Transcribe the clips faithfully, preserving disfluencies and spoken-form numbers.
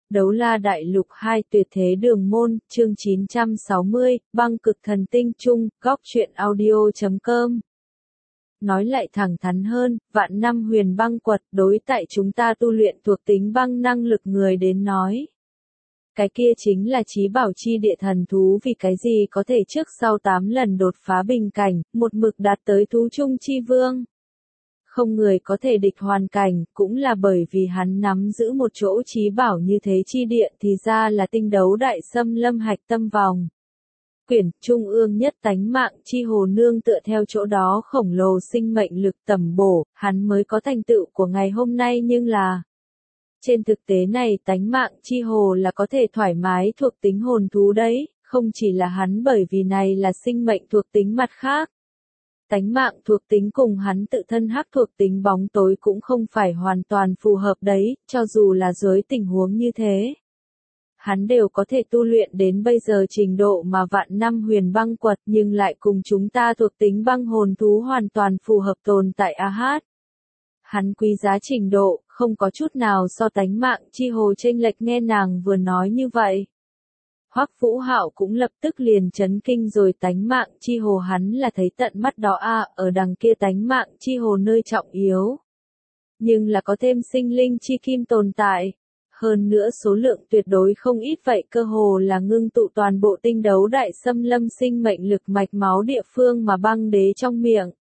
Đấu La Đại Lục hai Tuyệt Thế Đường Môn, chương chín trăm sáu mươi, băng cực thần tinh chung, góc truyện audio chấm com. Nói lại thẳng thắn hơn, vạn năm huyền băng quật đối tại chúng ta tu luyện thuộc tính băng năng lực người đến nói. Cái kia chính là chí bảo chi địa thần thú vì cái gì có thể trước sau tám lần đột phá bình cảnh, một mực đạt tới thú chung chi vương. Không người có thể địch hoàn cảnh, cũng là bởi vì hắn nắm giữ một chỗ chí bảo như thế chi địa thì ra là tinh đấu đại xâm lâm hạch tâm vòng. Quyển trung ương nhất tánh mạng chi hồ nương tựa theo chỗ đó khổng lồ sinh mệnh lực tầm bổ, hắn mới có thành tựu của ngày hôm nay nhưng là. Trên thực tế này tánh mạng chi hồ là có thể thoải mái thuộc tính hồn thú đấy, không chỉ là hắn bởi vì này là sinh mệnh thuộc tính mặt khác. Tánh mạng thuộc tính cùng hắn tự thân hắc thuộc tính bóng tối cũng không phải hoàn toàn phù hợp đấy, cho dù là dưới tình huống như thế. Hắn đều có thể tu luyện đến bây giờ trình độ mà vạn năm huyền băng quật nhưng lại cùng chúng ta thuộc tính băng hồn thú hoàn toàn phù hợp tồn tại a hát. Hắn quý giá trình độ, không có chút nào so tánh mạng chi hồ chênh lệch nghe nàng vừa nói như vậy. Hoắc Vũ Hạo cũng lập tức liền chấn kinh rồi tánh mạng chi hồ hắn là thấy tận mắt đó a ở đằng kia tánh mạng chi hồ nơi trọng yếu. Nhưng là có thêm sinh linh chi kim tồn tại. Hơn nữa số lượng tuyệt đối không ít vậy cơ hồ là ngưng tụ toàn bộ tinh đấu đại xâm lâm sinh mệnh lực mạch máu địa phương mà băng đế trong miệng.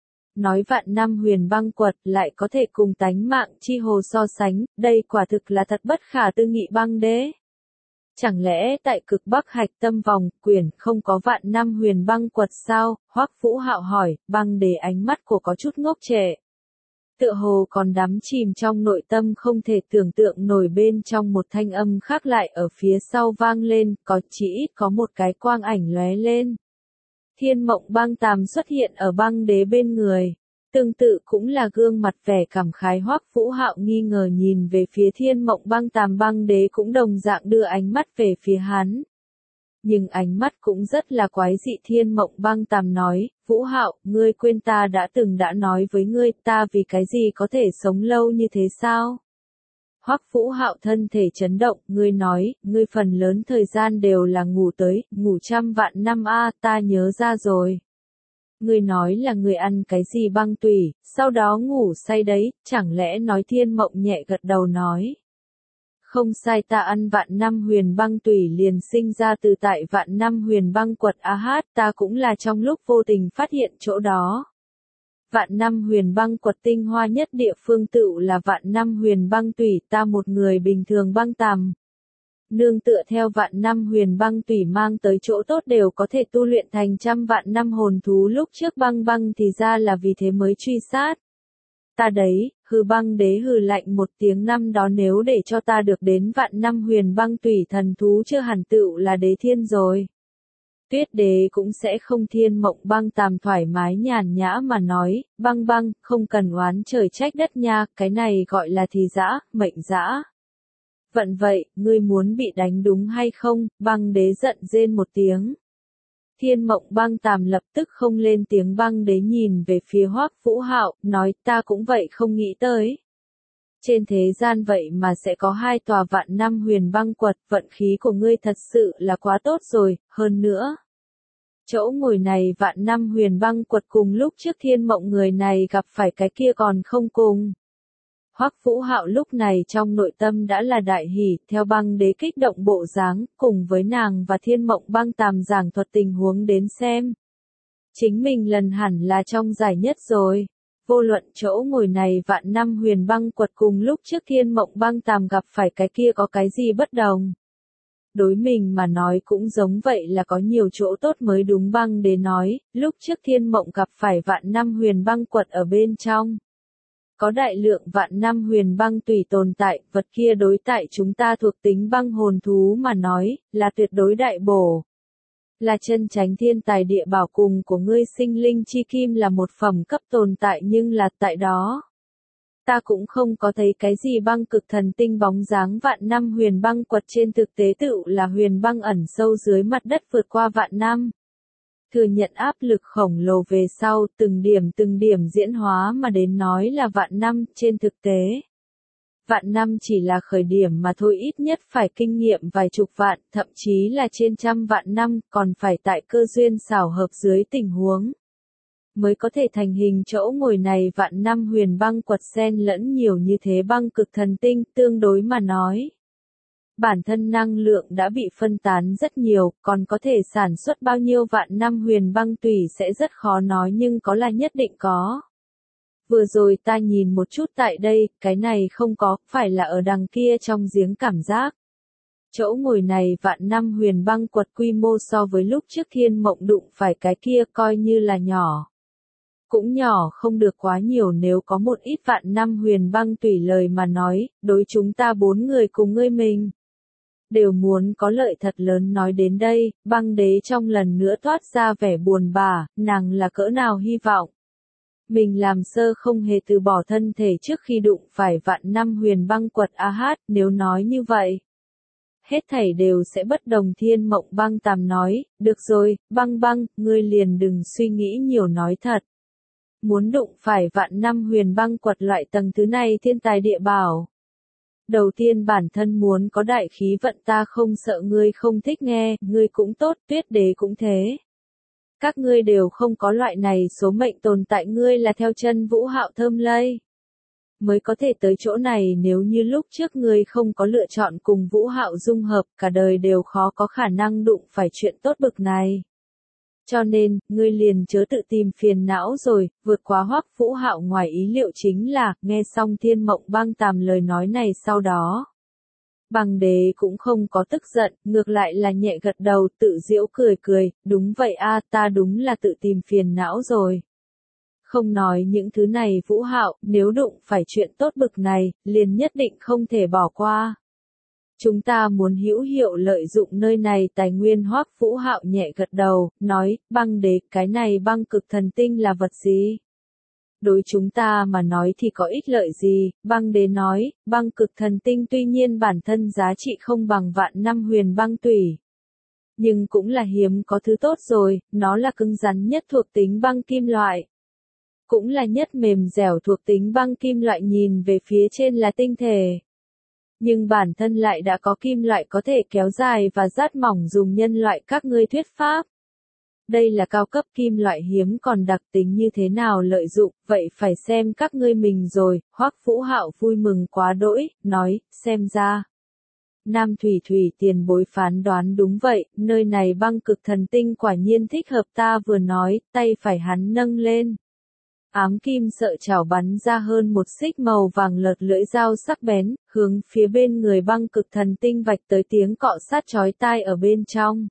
Nói vạn năm huyền băng quật lại có thể cùng tánh mạng chi hồ so sánh, đây quả thực là thật bất khả tư nghị băng đế. Chẳng lẽ tại cực bắc hạch tâm vòng, quyển không có vạn năm huyền băng quật sao? Hoắc Vũ Hạo hỏi, băng đế ánh mắt của có chút ngốc trệ. Tựa hồ còn đắm chìm trong nội tâm không thể tưởng tượng nổi bên trong một thanh âm khác lại ở phía sau vang lên, có chỉ ít có một cái quang ảnh lóe lên. Thiên Mộng Băng Tàm xuất hiện ở băng đế bên người. Tương tự cũng là gương mặt vẻ cảm khái Hoắc Vũ Hạo nghi ngờ nhìn về phía Thiên Mộng Băng Tàm băng đế cũng đồng dạng đưa ánh mắt về phía hắn. Nhưng ánh mắt cũng rất là quái dị Thiên Mộng Băng Tàm nói, Vũ Hạo, ngươi quên ta đã từng đã nói với ngươi ta vì cái gì có thể sống lâu như thế sao? Hoắc Vũ Hạo thân thể chấn động, ngươi nói, ngươi phần lớn thời gian đều là ngủ tới, ngủ trăm vạn năm a ta nhớ ra rồi. Ngươi nói là ngươi ăn cái gì băng tủy, sau đó ngủ say đấy, chẳng lẽ nói Thiên Mộng nhẹ gật đầu nói. Không sai ta ăn vạn năm huyền băng tủy liền sinh ra từ tại vạn năm huyền băng quật a hát ta cũng là trong lúc vô tình phát hiện chỗ đó. Vạn năm huyền băng quật tinh hoa nhất địa phương tựu là vạn năm huyền băng tủy ta một người bình thường băng tàm. Nương tựa theo vạn năm huyền băng tủy mang tới chỗ tốt đều có thể tu luyện thành trăm vạn năm hồn thú lúc trước băng băng thì ra là vì thế mới truy sát. Ta đấy, hư băng đế hừ lạnh một tiếng năm đó nếu để cho ta được đến vạn năm huyền băng tủy thần thú chưa hẳn tựu là đế thiên rồi. Tuyết đế cũng sẽ không Thiên Mộng Băng Tàm thoải mái nhàn nhã mà nói, băng băng, không cần oán trời trách đất nha, cái này gọi là thì dã, mệnh dã. Vận vậy, ngươi muốn bị đánh đúng hay không, băng đế giận rên một tiếng. Thiên Mộng Băng Tàm lập tức không lên tiếng băng đế nhìn về phía Hoắc Vũ Hạo, nói ta cũng vậy không nghĩ tới. Trên thế gian vậy mà sẽ có hai tòa vạn năm huyền băng quật, vận khí của ngươi thật sự là quá tốt rồi, hơn nữa. Chỗ ngồi này vạn năm huyền băng quật cùng lúc trước Thiên Mộng người này gặp phải cái kia còn không cùng. Hoắc Vũ Hạo lúc này trong nội tâm đã là đại hỉ, theo băng đế kích động bộ dáng, cùng với nàng và Thiên Mộng Băng Tàm giảng thuật tình huống đến xem. Chính mình lần hẳn là trong giải nhất rồi. Vô luận chỗ ngồi này vạn năm huyền băng quật cùng lúc trước Thiên Mộng Băng Tàm gặp phải cái kia có cái gì bất đồng. Đối mình mà nói cũng giống vậy là có nhiều chỗ tốt mới đúng băng đế nói, lúc trước Thiên Mộng gặp phải vạn năm huyền băng quật ở bên trong. Có đại lượng vạn năm huyền băng tùy tồn tại, vật kia đối tại chúng ta thuộc tính băng hồn thú mà nói, là tuyệt đối đại bổ. Là chân chánh thiên tài địa bảo cùng của ngươi sinh linh chi kim là một phẩm cấp tồn tại nhưng là tại đó. Ta cũng không có thấy cái gì băng cực thần tinh bóng dáng vạn năm huyền băng quật trên thực tế tựu là huyền băng ẩn sâu dưới mặt đất vượt qua vạn năm. Thừa nhận áp lực khổng lồ về sau, từng điểm từng điểm diễn hóa mà đến nói là vạn năm trên thực tế. Vạn năm chỉ là khởi điểm mà thôi, ít nhất phải kinh nghiệm vài chục vạn, thậm chí là trên trăm vạn năm, còn phải tại cơ duyên xảo hợp dưới tình huống mới có thể thành hình chỗ ngồi này. Vạn năm huyền băng quật xen lẫn nhiều như thế băng cực thần tinh, tương đối mà nói, bản thân năng lượng đã bị phân tán rất nhiều, còn có thể sản xuất bao nhiêu vạn năm huyền băng tùy sẽ rất khó nói, nhưng có là nhất định có. Vừa rồi ta nhìn một chút tại đây, cái này không có, phải là ở đằng kia trong giếng cảm giác. Chỗ ngồi này vạn năm huyền băng quật quy mô so với lúc trước Thiên Mộng đụng phải cái kia coi như là nhỏ. Cũng nhỏ không được quá nhiều, nếu có một ít vạn năm huyền băng tùy lời mà nói, đối chúng ta bốn người cùng ngươi mình đều muốn có lợi thật lớn. Nói đến đây, băng đế trong lần nữa toát ra vẻ buồn bã, nàng là cỡ nào hy vọng mình làm sơ không hề từ bỏ thân thể trước khi đụng phải vạn năm huyền băng quật a hát, nếu nói như vậy, hết thảy đều sẽ bất đồng. Thiên Mộng băng tàm nói, được rồi, băng băng, ngươi liền đừng suy nghĩ nhiều, nói thật. Muốn đụng phải vạn năm huyền băng quật loại tầng thứ này thiên tài địa bảo. Đầu tiên bản thân muốn có đại khí vận, ta không sợ ngươi không thích nghe, ngươi cũng tốt, Tuyết đế cũng thế. Các ngươi đều không có loại này số mệnh tồn tại, ngươi là theo chân Vũ Hạo thơm lây mới có thể tới chỗ này, nếu như lúc trước ngươi không có lựa chọn cùng Vũ Hạo dung hợp, cả đời đều khó có khả năng đụng phải chuyện tốt bực này. Cho nên, ngươi liền chớ tự tìm phiền não rồi. Vượt quá Hoắc Vũ Hạo ngoài ý liệu chính là, nghe xong Thiên Mộng băng tàm lời nói này sau đó, băng đế cũng không có tức giận, ngược lại là nhẹ gật đầu, tự giễu cười cười, đúng vậy a, ta đúng là tự tìm phiền não rồi. Không nói những thứ này Vũ Hạo, nếu đụng phải chuyện tốt bực này, liền nhất định không thể bỏ qua. Chúng ta muốn hữu hiệu lợi dụng nơi này tài nguyên. Hoắc Vũ Hạo nhẹ gật đầu, nói, băng đế, cái này băng cực thần tinh là vật gì? Đối chúng ta mà nói thì có ích lợi gì? Băng đế nói, băng cực thần tinh tuy nhiên bản thân giá trị không bằng vạn năm huyền băng tủy, nhưng cũng là hiếm có thứ tốt rồi, nó là cứng rắn nhất thuộc tính băng kim loại, cũng là nhất mềm dẻo thuộc tính băng kim loại, nhìn về phía trên là tinh thể, nhưng bản thân lại đã có kim loại có thể kéo dài và rát mỏng, dùng nhân loại các ngươi thuyết pháp. Đây là cao cấp kim loại hiếm, còn đặc tính như thế nào lợi dụng, vậy phải xem các ngươi mình rồi. Hoắc Vũ Hạo vui mừng quá đỗi, nói, xem ra Nam Thủy Thủy tiền bối phán đoán đúng vậy, nơi này băng cực thần tinh quả nhiên thích hợp. Ta vừa nói, tay phải hắn nâng lên, ám kim sợi chảo bắn ra hơn một xích màu vàng lợt lưỡi dao sắc bén, hướng phía bên người băng cực thần tinh vạch tới, tiếng cọ sát chói tai ở bên trong.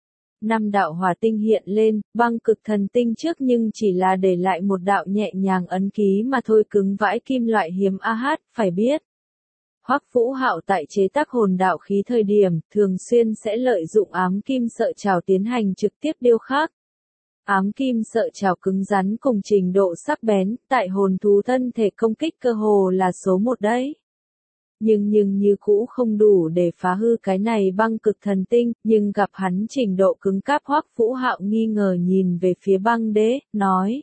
Năm đạo hỏa tinh hiện lên, băng cực thần tinh trước nhưng chỉ là để lại một đạo nhẹ nhàng ấn ký mà thôi, cứng vãi kim loại hiếm a hát, phải biết. Hoắc Vũ Hạo tại chế tác hồn đạo khí thời điểm, thường xuyên sẽ lợi dụng ám kim sợi chảo tiến hành trực tiếp điêu khắc. Ám kim sợi chảo cứng rắn cùng trình độ sắc bén, tại hồn thú thân thể công kích cơ hồ là số một đấy. Nhưng nhưng như cũ không đủ để phá hư cái này băng cực thần tinh, nhưng gặp hắn trình độ cứng cáp. Hoắc Vũ Hạo nghi ngờ nhìn về phía băng đế, nói.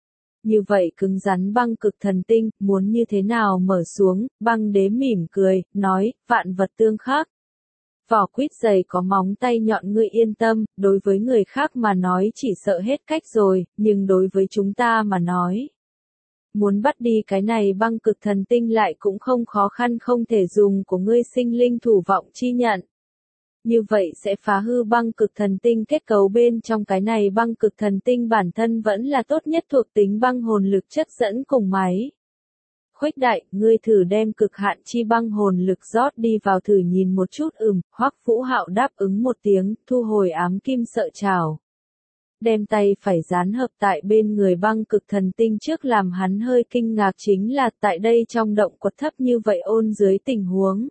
Như vậy cứng rắn băng cực thần tinh, muốn như thế nào mở xuống? Băng đế mỉm cười, nói, vạn vật tương khắc. Vỏ quýt dày có móng tay nhọn, ngươi yên tâm, đối với người khác mà nói chỉ sợ hết cách rồi, nhưng đối với chúng ta mà nói, muốn bắt đi cái này băng cực thần tinh lại cũng không khó khăn, không thể dùng của ngươi sinh linh thủ vọng chi nhận. Như vậy sẽ phá hư băng cực thần tinh kết cấu bên trong. Cái này băng cực thần tinh bản thân vẫn là tốt nhất thuộc tính băng hồn lực chất dẫn cùng máy. Khuếch đại, ngươi thử đem cực hạn chi băng hồn lực rót đi vào thử nhìn một chút. Ừm, Hoắc Vũ Hạo đáp ứng một tiếng, thu hồi ám kim sợi chảo. Đem tay phải dán hợp tại bên người băng cực thần tinh trước. Làm hắn hơi kinh ngạc chính là tại đây trong động quật thấp như vậy ôn dưới tình huống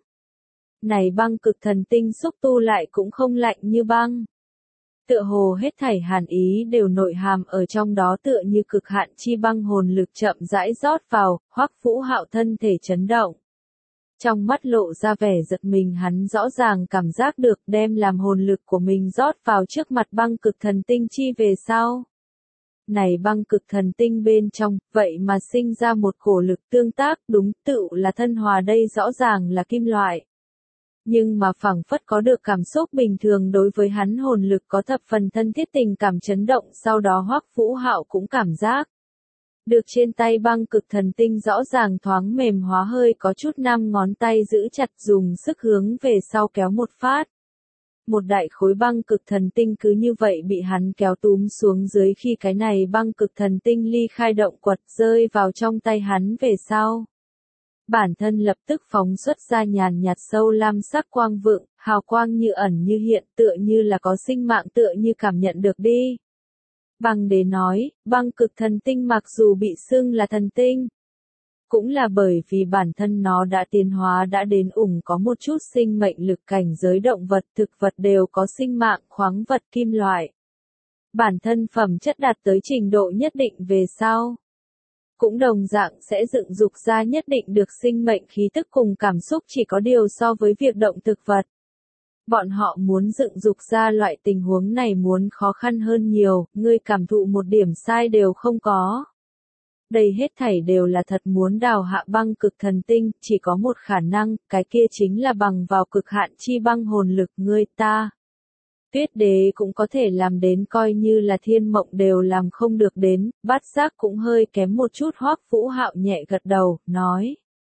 này, băng cực thần tinh xúc tu lại cũng không lạnh như băng. Tựa hồ hết thảy hàn ý đều nội hàm ở trong đó, tựa như cực hạn chi băng hồn lực chậm rãi rót vào. Hoắc Vũ Hạo thân thể chấn động, trong mắt lộ ra vẻ giật mình, hắn rõ ràng cảm giác được đem làm hồn lực của mình rót vào trước mặt băng cực thần tinh chi về sau, Này băng cực thần tinh bên trong, vậy mà sinh ra một cổ lực tương tác, đúng tựu là thân hòa đây rõ ràng là kim loại. Nhưng mà phảng phất có được cảm xúc bình thường đối với hắn hồn lực có thập phần thân thiết tình cảm chấn động, sau đó Hoắc Vũ Hạo cũng cảm giác được trên tay băng cực thần tinh rõ ràng thoáng mềm hóa hơi có chút năm ngón tay giữ chặt dùng sức hướng về sau kéo một phát. Một đại khối băng cực thần tinh cứ như vậy bị hắn kéo túm xuống dưới khi cái này băng cực thần tinh ly khai động quật rơi vào trong tay hắn về sau. Bản thân lập tức phóng xuất ra nhàn nhạt sâu lam sắc quang vượng, hào quang như ẩn như hiện tựa như là có sinh mạng tựa như cảm nhận được đi. Băng đế nói, băng cực thần tinh mặc dù bị xưng là thần tinh, cũng là bởi vì bản thân nó đã tiến hóa đã đến ủng có một chút sinh mệnh lực cảnh giới động vật thực vật đều có sinh mạng khoáng vật kim loại. Bản thân phẩm chất đạt tới trình độ nhất định về sau. Cũng đồng dạng sẽ dựng dục ra nhất định được sinh mệnh khí tức cùng cảm xúc chỉ có điều so với việc động thực vật. Bọn họ muốn dựng dục ra loại tình huống này muốn khó khăn hơn nhiều, ngươi cảm thụ một điểm sai đều không có. Đây hết thảy đều là thật muốn đào hạ băng cực thần tinh, chỉ có một khả năng, cái kia chính là bằng vào cực hạn chi băng hồn lực ngươi ta. Tuyết đế cũng có thể làm đến coi như là thiên mộng đều làm không được đến, bát giác cũng hơi kém một chút. Hoắc Vũ Hạo nhẹ gật đầu, nói.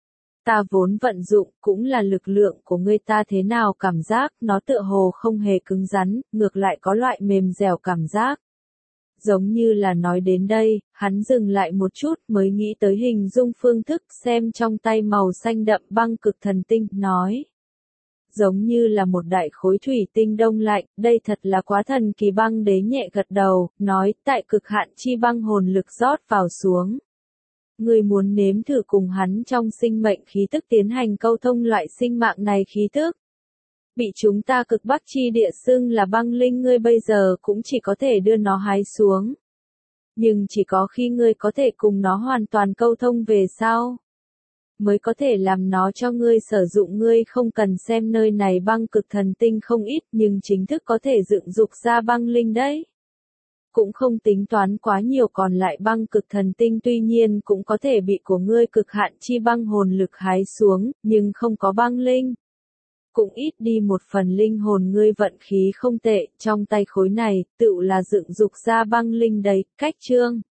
Ta vốn vận dụng cũng là lực lượng của ngươi ta thế nào cảm giác nó tựa hồ không hề cứng rắn, ngược lại có loại mềm dẻo cảm giác. Giống như là nói đến đây, hắn dừng lại một chút mới nghĩ tới hình dung phương thức xem trong tay màu xanh đậm băng cực thần tinh, nói. Giống như là một đại khối thủy tinh đông lạnh, đây thật là quá thần kỳ. Băng đế nhẹ gật đầu, nói tại cực hạn chi băng hồn lực rót vào xuống. Người muốn nếm thử cùng hắn trong sinh mệnh khí tức tiến hành câu thông loại sinh mạng này khí tức. Bị chúng ta cực bắc chi địa xưng là băng linh ngươi bây giờ cũng chỉ có thể đưa nó hái xuống. Nhưng chỉ có khi ngươi có thể cùng nó hoàn toàn câu thông về sau, mới có thể làm nó cho ngươi sử dụng. Ngươi không cần xem nơi này băng cực thần tinh không ít nhưng chính thức có thể dựng dục ra băng linh đấy. Cũng không tính toán quá nhiều còn lại băng cực thần tinh tuy nhiên cũng có thể bị của ngươi cực hạn chi băng hồn lực hái xuống, nhưng không có băng linh. Cũng ít đi một phần linh hồn. Ngươi vận khí không tệ, trong tay khối này, tựu là dựng dục ra băng linh đấy, cách chương.